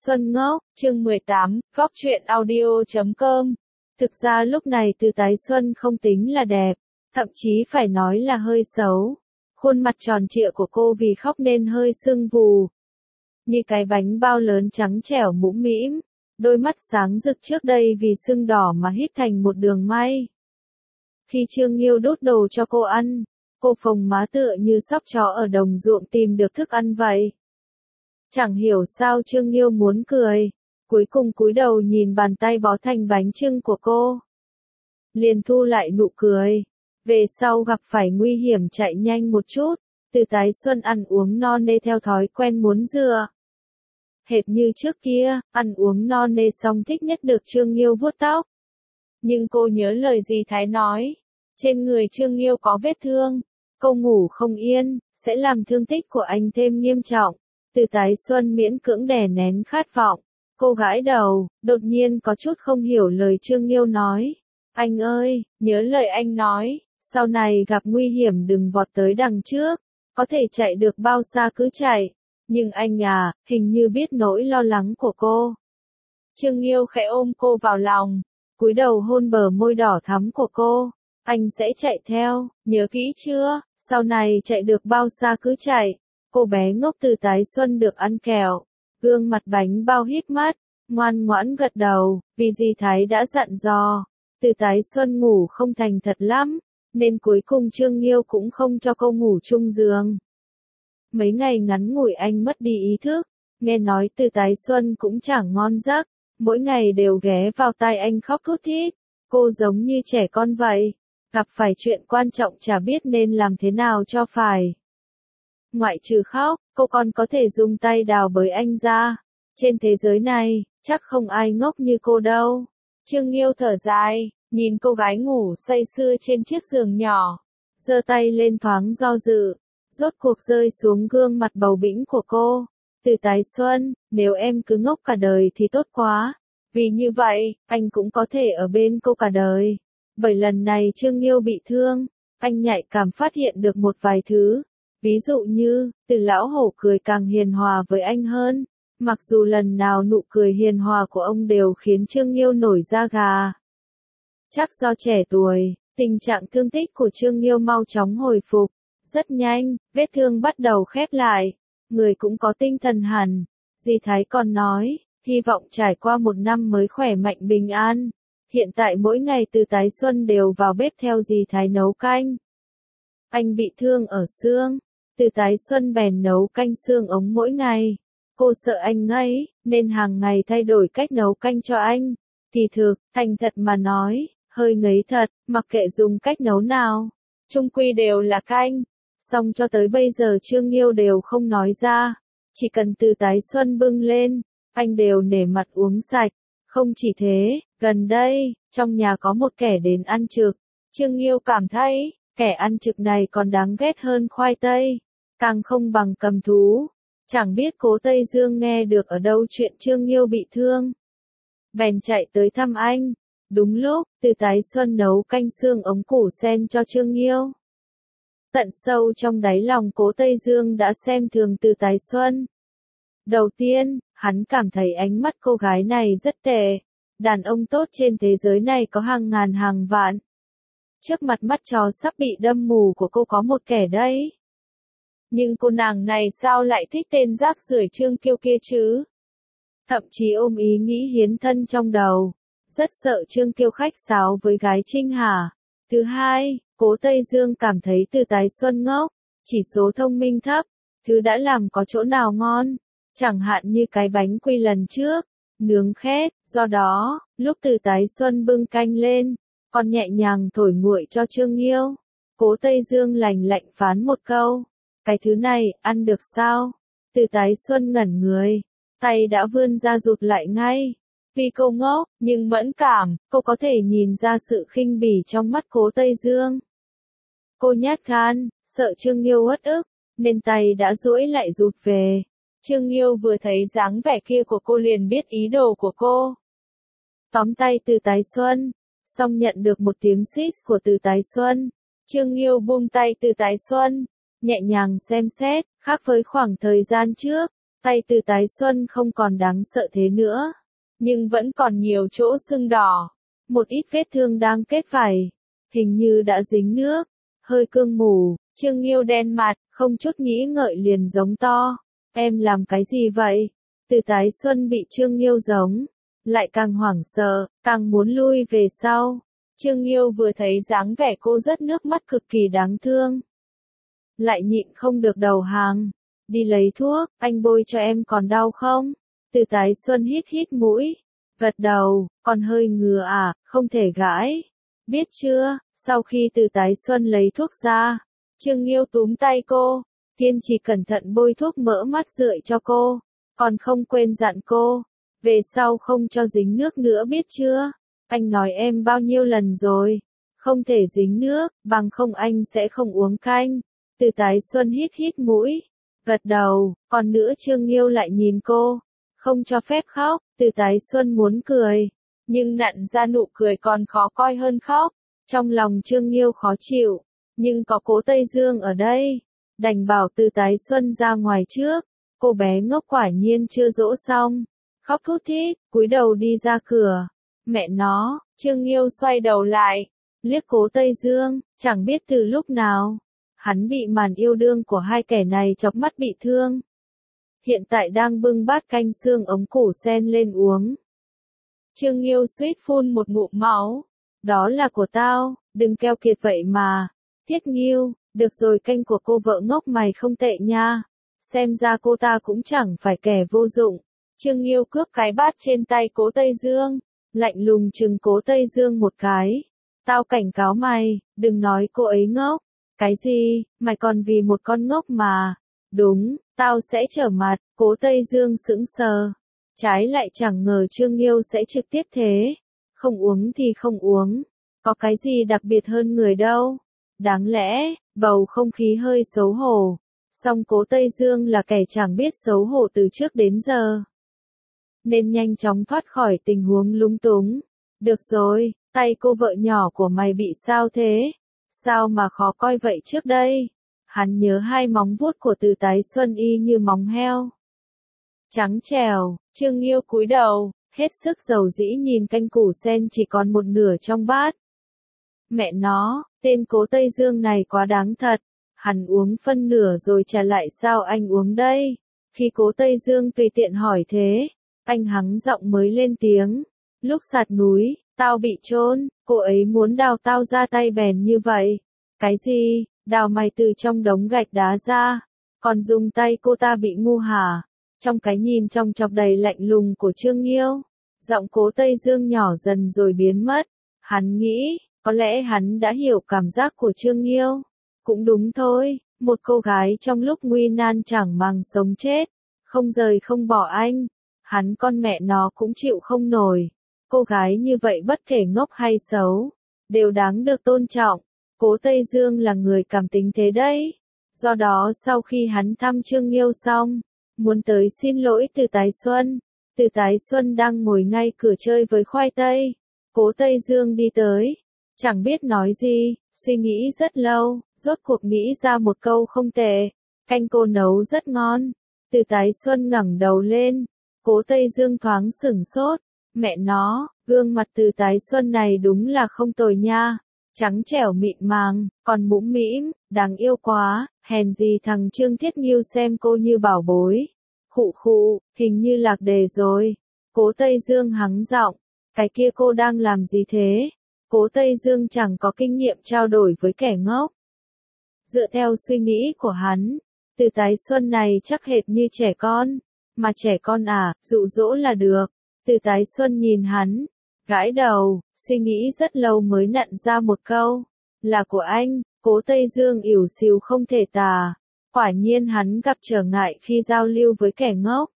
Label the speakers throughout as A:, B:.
A: Xuân ngốc, chương 18, góc truyện audio.com. Thực ra lúc này Từ Tái Xuân không tính là đẹp, thậm chí phải nói là hơi xấu. Khuôn mặt tròn trịa của cô vì khóc nên hơi sưng vù. Như cái bánh bao lớn trắng trẻo mũm mĩm, đôi mắt sáng rực trước đây vì sưng đỏ mà hít thành một đường may. Khi Trương Nghiêu đút đồ cho cô ăn, cô phồng má tựa như sóc chó ở đồng ruộng tìm được thức ăn vậy. Chẳng hiểu sao Trương Nghiêu muốn cười, cuối cùng cúi đầu nhìn bàn tay bó thành bánh chưng của cô. Liền thu lại nụ cười, về sau gặp phải nguy hiểm chạy nhanh một chút, Từ Tái Xuân ăn uống no nê theo thói quen muốn dựa. Hệt như trước kia, ăn uống no nê xong thích nhất được Trương Nghiêu vuốt tóc. Nhưng cô nhớ lời dì Thái nói, trên người Trương Nghiêu có vết thương, cô ngủ không yên, sẽ làm thương tích của anh thêm nghiêm trọng. Từ Tái Xuân miễn cưỡng đè nén khát vọng, cô gãi đầu, đột nhiên có chút không hiểu lời Trương Nghiêu nói. Anh ơi, nhớ lời anh nói, sau này gặp nguy hiểm đừng vọt tới đằng trước, có thể chạy được bao xa cứ chạy. Nhưng anh à, hình như biết nỗi lo lắng của cô. Trương Nghiêu khẽ ôm cô vào lòng, cúi đầu hôn bờ môi đỏ thắm của cô. Anh sẽ chạy theo, nhớ kỹ chưa, sau này chạy được bao xa cứ chạy. Cô bé ngốc Từ Tái Xuân được ăn kẹo, gương mặt bánh bao híp mắt, ngoan ngoãn gật đầu, vì dì Thái đã dặn dò. Từ Tái Xuân ngủ không thành thật lắm, nên cuối cùng Trương Nghiêu cũng không cho cô ngủ chung giường. Mấy ngày ngắn ngủi anh mất đi ý thức, nghe nói Từ Tái Xuân cũng chẳng ngon giấc, mỗi ngày đều ghé vào tai anh khóc thút thít. Cô giống như trẻ con vậy, gặp phải chuyện quan trọng chả biết nên làm thế nào cho phải. Ngoại trừ khóc, cô còn có thể dùng tay đào bới anh ra. Trên thế giới này, chắc không ai ngốc như cô đâu. Trương Nghiêu thở dài, nhìn cô gái ngủ say sưa trên chiếc giường nhỏ, giơ tay lên thoáng do dự, rốt cuộc rơi xuống gương mặt bầu bĩnh của cô. Từ Tái Xuân, nếu em cứ ngốc cả đời thì tốt quá, vì như vậy, anh cũng có thể ở bên cô cả đời. Bởi lần này Trương Nghiêu bị thương, anh nhạy cảm phát hiện được một vài thứ. Ví dụ như, Từ lão hổ cười càng hiền hòa với anh hơn, mặc dù lần nào nụ cười hiền hòa của ông đều khiến Trương Nghiêu nổi da gà. Chắc do trẻ tuổi, tình trạng thương tích của Trương Nghiêu mau chóng hồi phục, rất nhanh, vết thương bắt đầu khép lại, người cũng có tinh thần hẳn. Dì Thái còn nói, hy vọng trải qua một năm mới khỏe mạnh bình an. Hiện tại mỗi ngày Từ Tái Xuân đều vào bếp theo dì Thái nấu canh. Anh bị thương ở xương, Từ Tái Xuân bèn nấu canh xương ống mỗi ngày. Cô sợ anh ngấy, nên hàng ngày thay đổi cách nấu canh cho anh. Kỳ thực, thành thật mà nói, hơi ngấy thật, mặc kệ dùng cách nấu nào, chung quy đều là canh. Song cho tới bây giờ Trương Nghiêu đều không nói ra, chỉ cần Từ Tái Xuân bưng lên, anh đều nể mặt uống sạch. Không chỉ thế, gần đây, trong nhà có một kẻ đến ăn trực, Trương Nghiêu cảm thấy, kẻ ăn trực này còn đáng ghét hơn khoai tây, càng không bằng cầm thú. Chẳng biết Cố Tây Dương nghe được ở đâu chuyện Trương Nghiêu bị thương, bèn chạy tới thăm anh. Đúng lúc, Từ Tái Xuân nấu canh xương ống củ sen cho Trương Nghiêu. Tận sâu trong đáy lòng Cố Tây Dương đã xem thường Từ Tái Xuân. Đầu tiên, hắn cảm thấy ánh mắt cô gái này rất tệ. Đàn ông tốt trên thế giới này có hàng ngàn hàng vạn. Trước mặt mắt chó sắp bị đâm mù của cô có một kẻ đấy. Nhưng cô nàng này sao lại thích tên rác rưởi Trương Kiêu kia chứ? Thậm chí ôm ý nghĩ hiến thân trong đầu. Rất sợ Trương Kiêu khách sáo với gái Trinh Hà. Thứ hai, Cố Tây Dương cảm thấy Từ Tái Xuân ngốc, chỉ số thông minh thấp, thứ đã làm có chỗ nào ngon. Chẳng hạn như cái bánh quy lần trước, nướng khét, do đó, lúc Từ Tái Xuân bưng canh lên, còn nhẹ nhàng thổi nguội cho Trương Nghiêu. Cố Tây Dương lành lạnh phán một câu, cái thứ này, ăn được sao? Từ Tái Xuân ngẩn người, tay đã vươn ra rụt lại ngay. Vì cô ngốc, nhưng mẫn cảm, cô có thể nhìn ra sự khinh bỉ trong mắt Cố Tây Dương. Cô nhát gan, sợ Trương Nghiêu uất ức, nên tay đã duỗi lại rụt về. Trương Nghiêu vừa thấy dáng vẻ kia của cô liền biết ý đồ của cô. Tóm tay Từ Tái Xuân, song nhận được một tiếng xít của Từ Tái Xuân. Trương Nghiêu buông tay Từ Tái Xuân, nhẹ nhàng xem xét, khác với khoảng thời gian trước, Tay Từ Tái Xuân không còn đáng sợ thế nữa, nhưng vẫn còn nhiều chỗ sưng đỏ, một ít vết thương đang kết vảy, hình như đã dính nước, hơi cương mù. Trương Nghiêu đen mặt, không chút nghĩ ngợi liền giống to. Em làm cái gì vậy? Từ Tái Xuân bị Trương Nghiêu giống, lại càng hoảng sợ, càng muốn lui về sau. Trương Nghiêu vừa thấy dáng vẻ cô rất nước mắt cực kỳ đáng thương, lại nhịn không được đầu hàng. Đi lấy thuốc, anh bôi cho em còn đau không? Từ Tái Xuân hít hít mũi, gật đầu, còn hơi ngứa à, không thể gãi. Biết chưa? Sau khi Từ Tái Xuân lấy thuốc ra, Trương Nghiêu túm tay cô, kiên trì cẩn thận bôi thuốc mỡ mắt rượi cho cô, còn không quên dặn cô, về sau không cho dính nước nữa biết chưa? Anh nói em bao nhiêu lần rồi, không thể dính nước, bằng không anh sẽ không uống canh. Từ Tái Xuân hít hít mũi, gật đầu, còn nữa Trương Nghiêu lại nhìn cô, không cho phép khóc. Từ Tái Xuân muốn cười, nhưng nặn ra nụ cười còn khó coi hơn khóc. Trong lòng Trương Nghiêu khó chịu, nhưng có Cố Tây Dương ở đây, đành bảo Từ Tái Xuân ra ngoài trước. Cô bé ngốc quả nhiên chưa dỗ xong, khóc thút thít, cúi đầu đi ra cửa. Mẹ nó, Trương Nghiêu xoay đầu lại, liếc Cố Tây Dương, chẳng biết từ lúc nào, hắn bị màn yêu đương của hai kẻ này chọc mắt bị thương. Hiện tại đang bưng bát canh xương ống củ sen lên uống. Trương Nghiêu suýt phun một ngụm máu. Đó là của tao, đừng keo kiệt vậy mà. Thiết Nghiêu, được rồi, canh của cô vợ ngốc mày không tệ nha. Xem ra cô ta cũng chẳng phải kẻ vô dụng. Trương Nghiêu cướp cái bát trên tay Cố Tây Dương, lạnh lùng trừng Cố Tây Dương một cái. Tao cảnh cáo mày, đừng nói cô ấy ngốc. Cái gì, mày còn vì một con ngốc mà. Đúng, tao sẽ trở mặt. Cố Tây Dương sững sờ. Trái lại chẳng ngờ Trương Nghiêu sẽ trực tiếp thế. Không uống thì không uống. Có cái gì đặc biệt hơn người đâu. Đáng lẽ, bầu không khí hơi xấu hổ. Song Cố Tây Dương là kẻ chẳng biết xấu hổ từ trước đến giờ, nên nhanh chóng thoát khỏi tình huống lúng túng. Được rồi, tay cô vợ nhỏ của mày bị sao thế? Sao mà khó coi vậy trước đây? Hắn nhớ hai móng vuốt của Từ Tái Xuân y như móng heo. Trắng trẻo. Trương Nghiêu cúi đầu, hết sức dầu dĩ nhìn canh củ sen chỉ còn một nửa trong bát. Mẹ nó, tên Cố Tây Dương này quá đáng thật. Hắn uống phân nửa rồi trả lại, sao anh uống đây? Khi Cố Tây Dương tùy tiện hỏi thế, anh hắng giọng mới lên tiếng. Lúc sạt núi, tao bị chôn, cô ấy muốn đào tao ra tay bèn như vậy. Cái gì, đào mày từ trong đống gạch đá ra, còn dùng tay cô ta bị ngu hả? Trong cái nhìn trong chọc đầy lạnh lùng của Trương Nghiêu, giọng Cố Tây Dương nhỏ dần rồi biến mất. Hắn nghĩ, có lẽ hắn đã hiểu cảm giác của Trương Nghiêu. Cũng đúng thôi, một cô gái trong lúc nguy nan chẳng màng sống chết, không rời không bỏ anh, hắn con mẹ nó cũng chịu không nổi. Cô gái như vậy bất kể ngốc hay xấu, đều đáng được tôn trọng. Cố Tây Dương là người cảm tính thế đấy. Do đó sau khi hắn thăm Trương Nghiêu xong, muốn tới xin lỗi Từ Tái Xuân. Từ Tái Xuân đang ngồi ngay cửa chơi với khoai tây. Cố Tây Dương đi tới, chẳng biết nói gì, suy nghĩ rất lâu, rốt cuộc nghĩ ra một câu không tệ. Canh cô nấu rất ngon. Từ Tái Xuân ngẩng đầu lên, Cố Tây Dương thoáng sửng sốt. Mẹ nó, gương mặt Từ Tái Xuân này đúng là không tồi nha. Trắng trẻo mịn màng, còn mũm mĩm, đáng yêu quá, hèn gì thằng Trương Thiết Nghiêu xem cô như bảo bối. Khụ khụ, hình như lạc đề rồi. Cố Tây Dương hắng giọng, cái kia cô đang làm gì thế? Cố Tây Dương chẳng có kinh nghiệm trao đổi với kẻ ngốc. Dựa theo suy nghĩ của hắn, Từ Tái Xuân này chắc hệt như trẻ con. Mà trẻ con à, dụ dỗ là được. Từ Tái Xuân nhìn hắn, gãi đầu, suy nghĩ rất lâu mới nặn ra một câu. Là của anh. Cố Tây Dương ỉu xìu không thể tả. Quả nhiên hắn gặp trở ngại khi giao lưu với kẻ ngốc.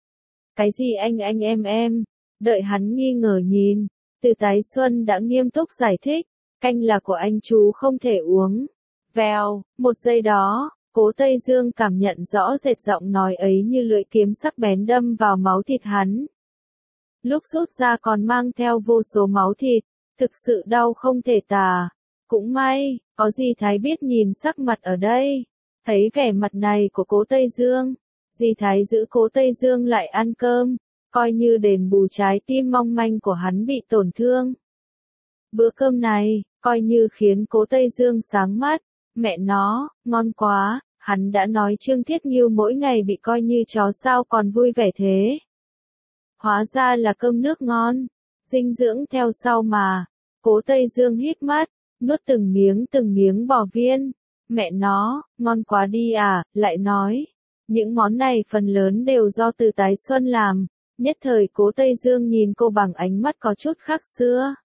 A: Cái gì anh em? Đợi hắn nghi ngờ nhìn, Từ Tái Xuân đã nghiêm túc giải thích. Canh là của anh, chú không thể uống. Vèo, một giây đó, Cố Tây Dương cảm nhận rõ rệt giọng nói ấy như lưỡi kiếm sắc bén đâm vào máu thịt hắn. Lúc rút ra còn mang theo vô số máu thịt, thực sự đau không thể tả. Cũng may, có gì Thái biết nhìn sắc mặt ở đây. Thấy vẻ mặt này của Cố Tây Dương, Dì Thái giữ cố Tây Dương lại ăn cơm, coi như đền bù trái tim mong manh của hắn bị tổn thương. Bữa cơm này, coi như khiến cố Tây Dương sáng mắt, mẹ nó, ngon quá, hắn đã nói Trương Thiết Nghiêu mỗi ngày bị coi như chó sao còn vui vẻ thế. Hóa ra là cơm nước ngon, dinh dưỡng theo sau mà, cố Tây Dương híp mắt, nuốt từng miếng bò viên, mẹ nó, ngon quá đi à, lại nói. Những món này phần lớn đều do Từ Tái Xuân làm, nhất thời cố Tây Dương nhìn cô bằng ánh mắt có chút khác xưa.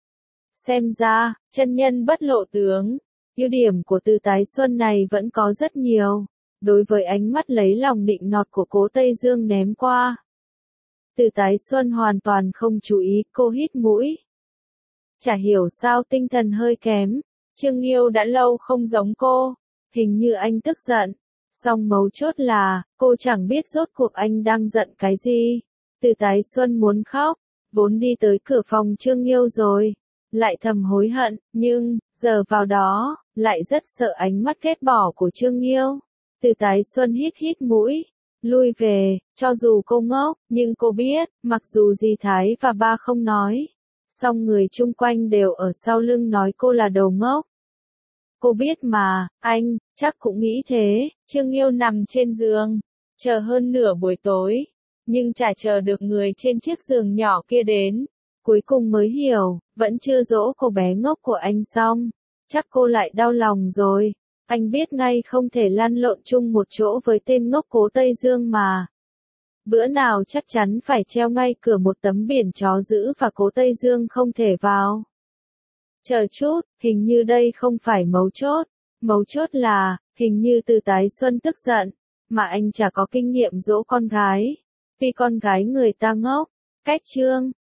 A: Xem ra, chân nhân bất lộ tướng, ưu điểm của Từ Tái Xuân này vẫn có rất nhiều, đối với ánh mắt lấy lòng nịnh nọt của cố Tây Dương ném qua. Từ Tái Xuân hoàn toàn không chú ý, cô hít mũi. Chả hiểu sao tinh thần hơi kém, Trương Nghiêu đã lâu không giống cô, hình như anh tức giận. Song mấu chốt là, cô chẳng biết rốt cuộc anh đang giận cái gì. Từ Tái Xuân muốn khóc, vốn đi tới cửa phòng Trương Nghiêu rồi, lại thầm hối hận, nhưng, giờ vào đó, lại rất sợ ánh mắt ghét bỏ của Trương Nghiêu. Từ Tái Xuân hít mũi, lui về, cho dù cô ngốc, nhưng cô biết, mặc dù dì Thái và ba không nói, song người chung quanh đều ở sau lưng nói cô là đồ ngốc. Cô biết mà, anh, chắc cũng nghĩ thế. Trương Nghiêu nằm trên giường, chờ hơn nửa buổi tối, nhưng chả chờ được người trên chiếc giường nhỏ kia đến. Cuối cùng mới hiểu, vẫn chưa dỗ cô bé ngốc của anh xong, chắc cô lại đau lòng rồi. Anh biết ngay không thể lăn lộn chung một chỗ với tên ngốc cố Tây Dương mà. Bữa nào chắc chắn phải treo ngay cửa một tấm biển chó dữ và cố Tây Dương không thể vào. Chờ chút, hình như đây không phải mấu chốt là, hình như Từ Tái Xuân tức giận, mà anh chả có kinh nghiệm dỗ con gái, vì con gái người ta ngốc, cách Trương